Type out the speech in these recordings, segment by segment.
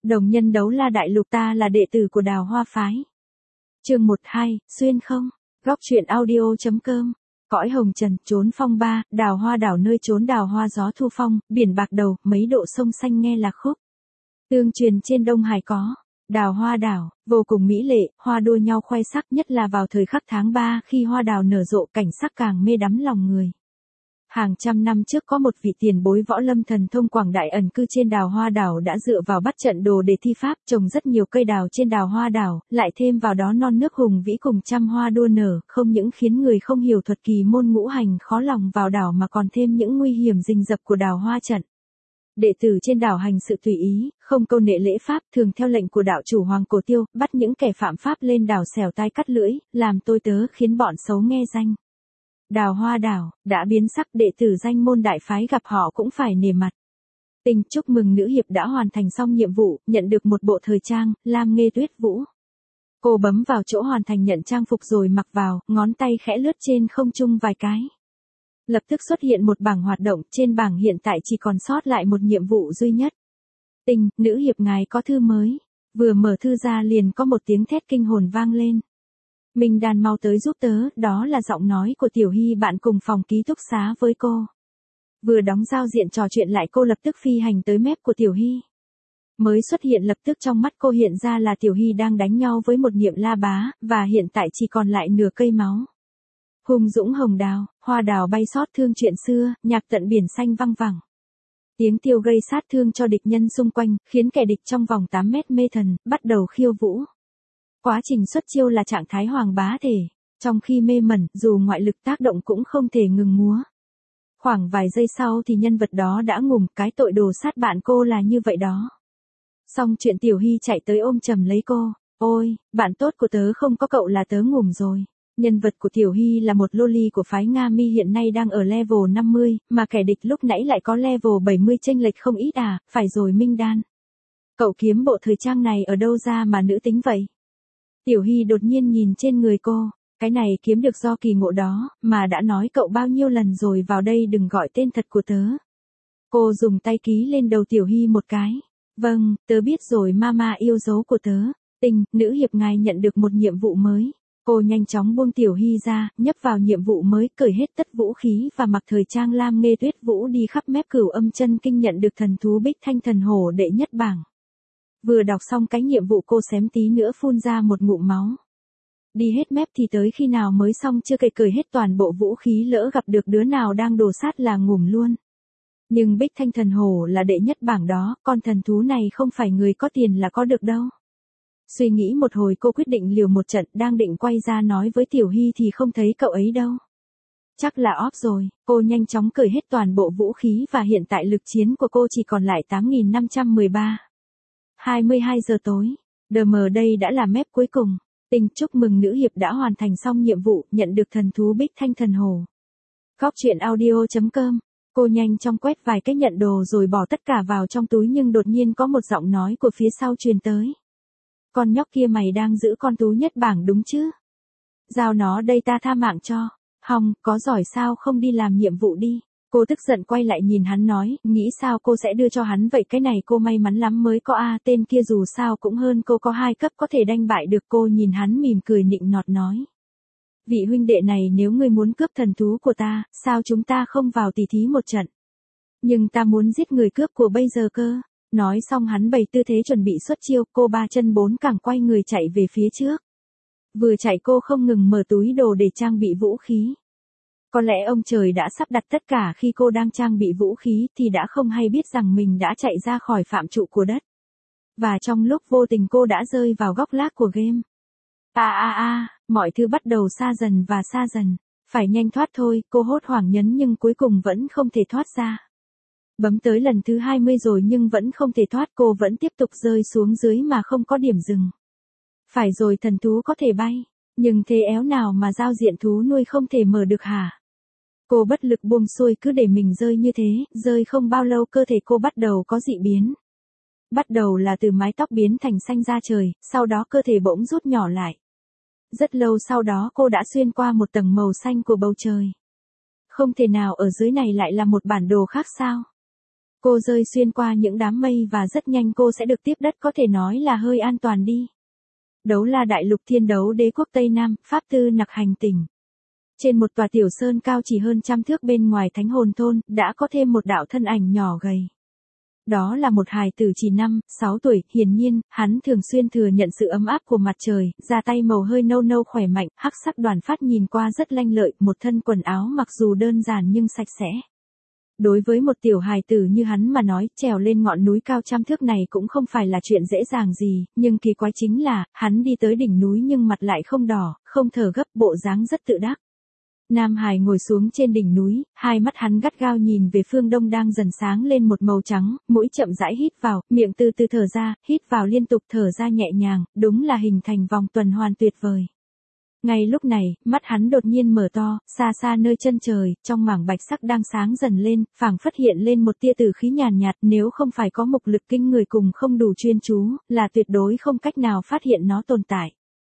Đồng nhân đấu la đại lục, ta là đệ tử của Đào Hoa phái. Chương 12, xuyên không. Góc truyện audio.com. Cõi hồng trần, trốn phong ba, Đào Hoa đảo nơi trốn đào hoa gió thu phong, biển bạc đầu, mấy độ sông xanh nghe lạc khúc. Tương truyền trên Đông Hải có Đào Hoa đảo, vô cùng mỹ lệ, hoa đua nhau khoe sắc, nhất là vào thời khắc tháng 3 khi hoa đào nở rộ, cảnh sắc càng mê đắm lòng người. Hàng trăm năm trước có một vị tiền bối võ lâm thần thông quảng đại ẩn cư trên Đào Hoa đảo, đã dựa vào bắt trận đồ để thi pháp, trồng rất nhiều cây đào trên Đào Hoa đảo, lại thêm vào đó non nước hùng vĩ cùng trăm hoa đua nở, không những khiến người không hiểu thuật kỳ môn ngũ hành khó lòng vào đảo mà còn thêm những nguy hiểm rình rập của Đào Hoa trận. Đệ tử trên đảo hành sự tùy ý, không câu nệ lễ pháp, thường theo lệnh của đạo chủ Hoàng Cổ Tiêu, bắt những kẻ phạm pháp lên đảo xẻo tai cắt lưỡi, làm tôi tớ khiến bọn xấu nghe danh. Đào Hoa đảo, đã biến sắc, đệ tử danh môn đại phái gặp họ cũng phải nể mặt. Tình chúc mừng nữ hiệp đã hoàn thành xong nhiệm vụ, nhận được một bộ thời trang, lam nghê tuyết vũ. Cô bấm vào chỗ hoàn thành nhận trang phục rồi mặc vào, ngón tay khẽ lướt trên không trung vài cái. Lập tức xuất hiện một bảng hoạt động, trên bảng hiện tại chỉ còn sót lại một nhiệm vụ duy nhất. Tình, nữ hiệp ngài có thư mới. Vừa mở thư ra liền có một tiếng thét kinh hồn vang lên. Minh Đan mau tới giúp tớ, đó là giọng nói của Tiểu Hy, bạn cùng phòng ký túc xá với cô. Vừa đóng giao diện trò chuyện lại, cô lập tức phi hành tới mép của Tiểu Hy. Mới xuất hiện lập tức trong mắt cô hiện ra là Tiểu Hy đang đánh nhau với một Niệm La Bá, và hiện tại chỉ còn lại nửa cây máu. Hùng dũng hồng đào, hoa đào bay xót thương chuyện xưa, nhạc tận biển xanh văng vẳng. Tiếng tiêu gây sát thương cho địch nhân xung quanh, khiến kẻ địch trong vòng 8 mét mê thần, bắt đầu khiêu vũ. Quá trình xuất chiêu là trạng thái hoàng bá thể, trong khi mê mẩn, dù ngoại lực tác động cũng không thể ngừng múa. Khoảng vài giây sau thì nhân vật đó đã ngủm, cái tội đồ sát bạn cô là như vậy đó. Xong chuyện Tiểu Hy chạy tới ôm chầm lấy cô, ôi, bạn tốt của tớ không có cậu là tớ ngủm rồi. Nhân vật của Tiểu Hy là một loli của phái Nga Mi hiện nay đang ở level 50, mà kẻ địch lúc nãy lại có level 70, chênh lệch không ít à, phải rồi Minh Đan. Cậu kiếm bộ thời trang này ở đâu ra mà nữ tính vậy? Tiểu Hy đột nhiên nhìn trên người cô, cái này kiếm được do kỳ ngộ đó, mà đã nói cậu bao nhiêu lần rồi, vào đây đừng gọi tên thật của tớ. Cô dùng tay ký lên đầu Tiểu Hy một cái. Vâng, tớ biết rồi mama yêu dấu của tớ. Tình, nữ hiệp ngài nhận được một nhiệm vụ mới. Cô nhanh chóng buông Tiểu Hy ra, nhấp vào nhiệm vụ mới, cởi hết tất vũ khí và mặc thời trang lam nghê tuyết vũ đi khắp mép Cửu Âm Chân Kinh, nhận được thần thú Bích Thanh Thần Hổ đệ nhất bảng. Vừa đọc xong cái nhiệm vụ cô xém tí nữa phun ra một ngụm máu. Đi hết mép thì tới khi nào mới xong chưa, cởi hết toàn bộ vũ khí, lỡ gặp được đứa nào đang đổ sát là ngủm luôn. Nhưng Bích Thanh Thần Hổ là đệ nhất bảng đó, con thần thú này không phải người có tiền là có được đâu. Suy nghĩ một hồi cô quyết định liều một trận, đang định quay ra nói với Tiểu Hy thì không thấy cậu ấy đâu. Chắc là off rồi, cô nhanh chóng cởi hết toàn bộ vũ khí và hiện tại lực chiến của cô chỉ còn lại 8.513. 22 giờ tối, DM đây đã là mép cuối cùng. Tình, chúc mừng nữ hiệp đã hoàn thành xong nhiệm vụ, nhận được thần thú Bích Thanh Thần Hổ. Góc truyện audio.com. Cô nhanh chóng quét vài cái nhận đồ rồi bỏ tất cả vào trong túi, nhưng đột nhiên có một giọng nói của phía sau truyền tới. Con nhóc kia, mày đang giữ con tú nhất bảng đúng chứ? Giao nó đây ta tha mạng cho. Hòng, có giỏi sao không đi làm nhiệm vụ đi. Cô tức giận quay lại nhìn hắn nói, nghĩ sao cô sẽ đưa cho hắn vậy, cái này cô may mắn lắm mới có a, tên kia dù sao cũng hơn cô có 2 cấp, có thể đánh bại được. Cô nhìn hắn mỉm cười nịnh nọt nói. Vị huynh đệ này, nếu ngươi muốn cướp thần thú của ta, sao chúng ta không vào tỉ thí một trận? Nhưng ta muốn giết người cướp của bây giờ cơ. Nói xong hắn bày tư thế chuẩn bị xuất chiêu, cô 3 chân 4 cẳng quay người chạy về phía trước. Vừa chạy cô không ngừng mở túi đồ để trang bị vũ khí. Có lẽ ông trời đã sắp đặt tất cả, khi cô đang trang bị vũ khí thì đã không hay biết rằng mình đã chạy ra khỏi phạm trụ của đất. Và trong lúc vô tình cô đã rơi vào góc lác của game. Mọi thứ bắt đầu xa dần và xa dần. Phải nhanh thoát thôi, cô hốt hoảng nhấn nhưng cuối cùng vẫn không thể thoát ra. Bấm tới lần thứ 20 rồi nhưng vẫn không thể thoát, cô vẫn tiếp tục rơi xuống dưới mà không có điểm dừng. Phải rồi, thần thú có thể bay, nhưng thế éo nào mà giao diện thú nuôi không thể mở được hả? Cô bất lực buông xuôi, cứ để mình rơi như thế, rơi không bao lâu cơ thể cô bắt đầu có dị biến. Bắt đầu là từ mái tóc biến thành xanh da trời, sau đó cơ thể bỗng rút nhỏ lại. Rất lâu sau đó cô đã xuyên qua một tầng màu xanh của bầu trời. Không thể nào ở dưới này lại là một bản đồ khác sao? Cô rơi xuyên qua những đám mây và rất nhanh cô sẽ được tiếp đất, có thể nói là hơi an toàn đi. Đấu La Đại Lục, Thiên Đấu Đế quốc Tây Nam, Pháp Tư Nặc hành tỉnh. Trên một tòa tiểu sơn cao chỉ hơn trăm thước bên ngoài Thánh Hồn Thôn, đã có thêm một đạo thân ảnh nhỏ gầy. Đó là một hài tử chỉ 5-6 tuổi, hiển nhiên, hắn thường xuyên thừa nhận sự ấm áp của mặt trời, da tay màu hơi nâu nâu khỏe mạnh, hắc sắc đoàn phát nhìn qua rất lanh lợi, một thân quần áo mặc dù đơn giản nhưng sạch sẽ. Đối với một tiểu hài tử như hắn mà nói, trèo lên ngọn núi cao trăm thước này cũng không phải là chuyện dễ dàng gì, nhưng kỳ quái chính là, hắn đi tới đỉnh núi nhưng mặt lại không đỏ, không thở gấp, bộ dáng rất tự đắc. Nam Hải ngồi xuống trên đỉnh núi, hai mắt hắn gắt gao nhìn về phương đông đang dần sáng lên một màu trắng, mũi chậm rãi hít vào, miệng từ từ thở ra, hít vào liên tục thở ra nhẹ nhàng, đúng là hình thành vòng tuần hoàn tuyệt vời. Ngay lúc này, mắt hắn đột nhiên mở to, xa xa nơi chân trời, trong mảng bạch sắc đang sáng dần lên, phảng phất hiện lên một tia tử khí nhàn nhạt, nếu không phải có mục lực kinh người cùng không đủ chuyên chú, là tuyệt đối không cách nào phát hiện nó tồn tại.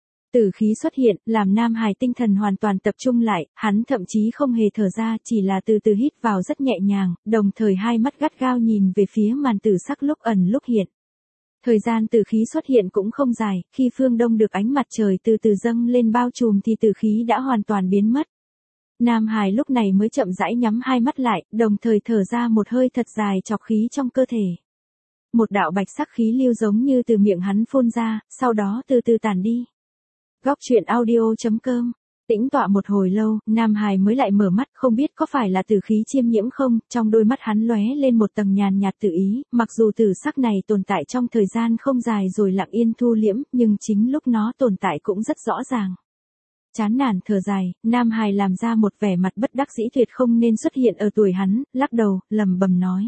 Tử khí xuất hiện, làm Nam Hải tinh thần hoàn toàn tập trung lại, hắn thậm chí không hề thở ra, chỉ là từ từ hít vào rất nhẹ nhàng, đồng thời hai mắt gắt gao nhìn về phía màn tử sắc lúc ẩn lúc hiện. Thời gian tử khí xuất hiện cũng không dài, khi phương đông được ánh mặt trời từ từ dâng lên bao trùm thì tử khí đã hoàn toàn biến mất. Nam Hải lúc này mới chậm rãi nhắm hai mắt lại, đồng thời thở ra một hơi thật dài chọc khí trong cơ thể. Một đạo bạch sắc khí lưu giống như từ miệng hắn phun ra, sau đó từ từ tản đi. Góc truyện audio.com. Tĩnh tọa một hồi lâu, Nam Hải mới lại mở mắt, không biết có phải là tử khí chiêm nhiễm không, trong đôi mắt hắn lóe lên một tầng nhàn nhạt tự ý, mặc dù tử sắc này tồn tại trong thời gian không dài rồi lặng yên thu liễm, nhưng chính lúc nó tồn tại cũng rất rõ ràng. Chán nản thở dài, Nam Hải làm ra một vẻ mặt bất đắc dĩ tuyệt không nên xuất hiện ở tuổi hắn, lắc đầu, lẩm bẩm nói.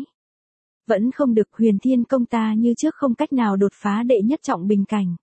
Vẫn không được, Huyền Thiên công ta như trước không cách nào đột phá đệ nhất trọng bình cảnh.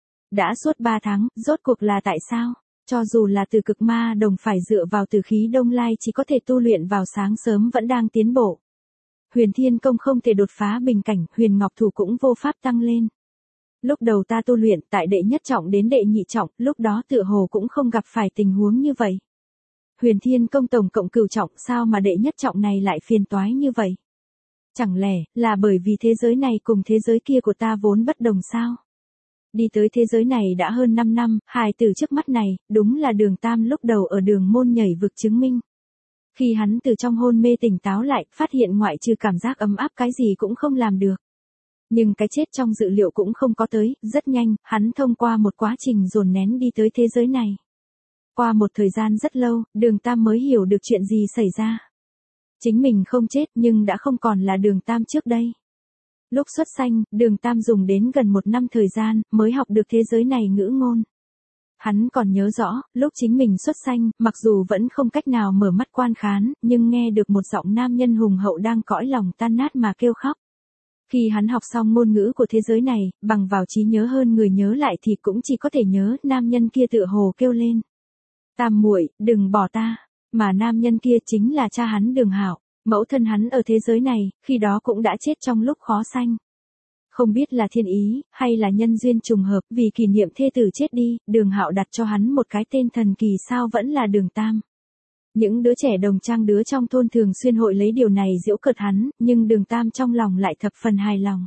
Đã suốt 3 tháng, rốt cuộc là tại sao? Cho dù là từ cực ma đồng phải dựa vào tử khí đông lai chỉ có thể tu luyện vào sáng sớm vẫn đang tiến bộ. Huyền Thiên công không thể đột phá bình cảnh, Huyền Ngọc thủ cũng vô pháp tăng lên. Lúc đầu ta tu luyện tại đệ nhất trọng đến đệ nhị trọng, lúc đó tựa hồ cũng không gặp phải tình huống như vậy. Huyền Thiên công tổng cộng cửu trọng, sao mà đệ nhất trọng này lại phiền toái như vậy? Chẳng lẽ là bởi vì thế giới này cùng thế giới kia của ta vốn bất đồng sao? Đi tới thế giới này đã hơn 5 năm, hài tử trước mắt này, đúng là Đường Tam lúc đầu ở Đường Môn nhảy vực chứng minh. Khi hắn từ trong hôn mê tỉnh táo lại, phát hiện ngoại trừ cảm giác ấm áp cái gì cũng không làm được. Nhưng cái chết trong dự liệu cũng không có tới, rất nhanh, hắn thông qua một quá trình dồn nén đi tới thế giới này. Qua một thời gian rất lâu, Đường Tam mới hiểu được chuyện gì xảy ra. Chính mình không chết nhưng đã không còn là Đường Tam trước đây. Lúc xuất sanh, Đường Tam dùng đến gần 1 năm thời gian, mới học được thế giới này ngữ ngôn. Hắn còn nhớ rõ, lúc chính mình xuất sanh, mặc dù vẫn không cách nào mở mắt quan khán, nhưng nghe được một giọng nam nhân hùng hậu đang cõi lòng tan nát mà kêu khóc. Khi hắn học xong ngôn ngữ của thế giới này, bằng vào trí nhớ hơn người nhớ lại thì cũng chỉ có thể nhớ nam nhân kia tựa hồ kêu lên. Tam muội, đừng bỏ ta, mà nam nhân kia chính là cha hắn Đường Hạo. Mẫu thân hắn ở thế giới này, khi đó cũng đã chết trong lúc khó sanh. Không biết là thiên ý, hay là nhân duyên trùng hợp, vì kỷ niệm thê tử chết đi, Đường Hạo đặt cho hắn một cái tên thần kỳ sao vẫn là Đường Tam. Những đứa trẻ đồng trang đứa trong thôn thường xuyên hội lấy điều này giễu cợt hắn, nhưng Đường Tam trong lòng lại thập phần hài lòng.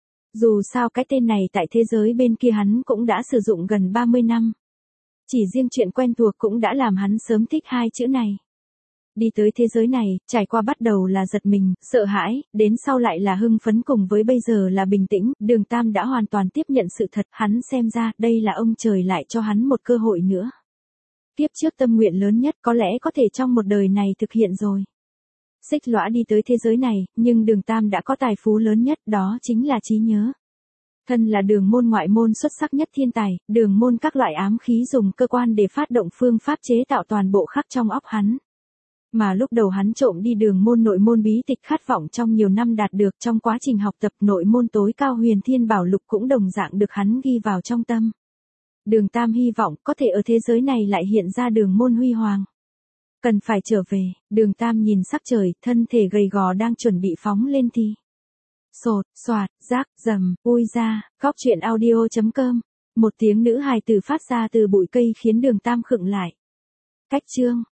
Dù sao cái tên này tại thế giới bên kia hắn cũng đã sử dụng gần 30 năm. Chỉ riêng chuyện quen thuộc cũng đã làm hắn sớm thích hai chữ này. Đi tới thế giới này, trải qua bắt đầu là giật mình, sợ hãi, đến sau lại là hưng phấn cùng với bây giờ là bình tĩnh, Đường Tam đã hoàn toàn tiếp nhận sự thật, hắn xem ra đây là ông trời lại cho hắn một cơ hội nữa. Kiếp trước tâm nguyện lớn nhất có lẽ có thể trong một đời này thực hiện rồi. Xích lõa đi tới thế giới này, nhưng Đường Tam đã có tài phú lớn nhất, đó chính là trí nhớ. Thân là Đường Môn ngoại môn xuất sắc nhất thiên tài, Đường Môn các loại ám khí dùng cơ quan để phát động phương pháp chế tạo toàn bộ khắc trong óc hắn. Mà lúc đầu hắn trộm đi Đường Môn nội môn bí tịch khát vọng trong nhiều năm đạt được, trong quá trình học tập nội môn tối cao Huyền Thiên Bảo Lục cũng đồng dạng được hắn ghi vào trong tâm. Đường Tam hy vọng có thể ở thế giới này lại hiện ra Đường Môn huy hoàng. Cần phải trở về, Đường Tam nhìn sắc trời, thân thể gầy gò đang chuẩn bị phóng lên thì. Sột, soạt, rác, rầm, ui ra, góc truyện audio.com. Một tiếng nữ hài tử phát ra từ bụi cây khiến Đường Tam khựng lại. Cách chương.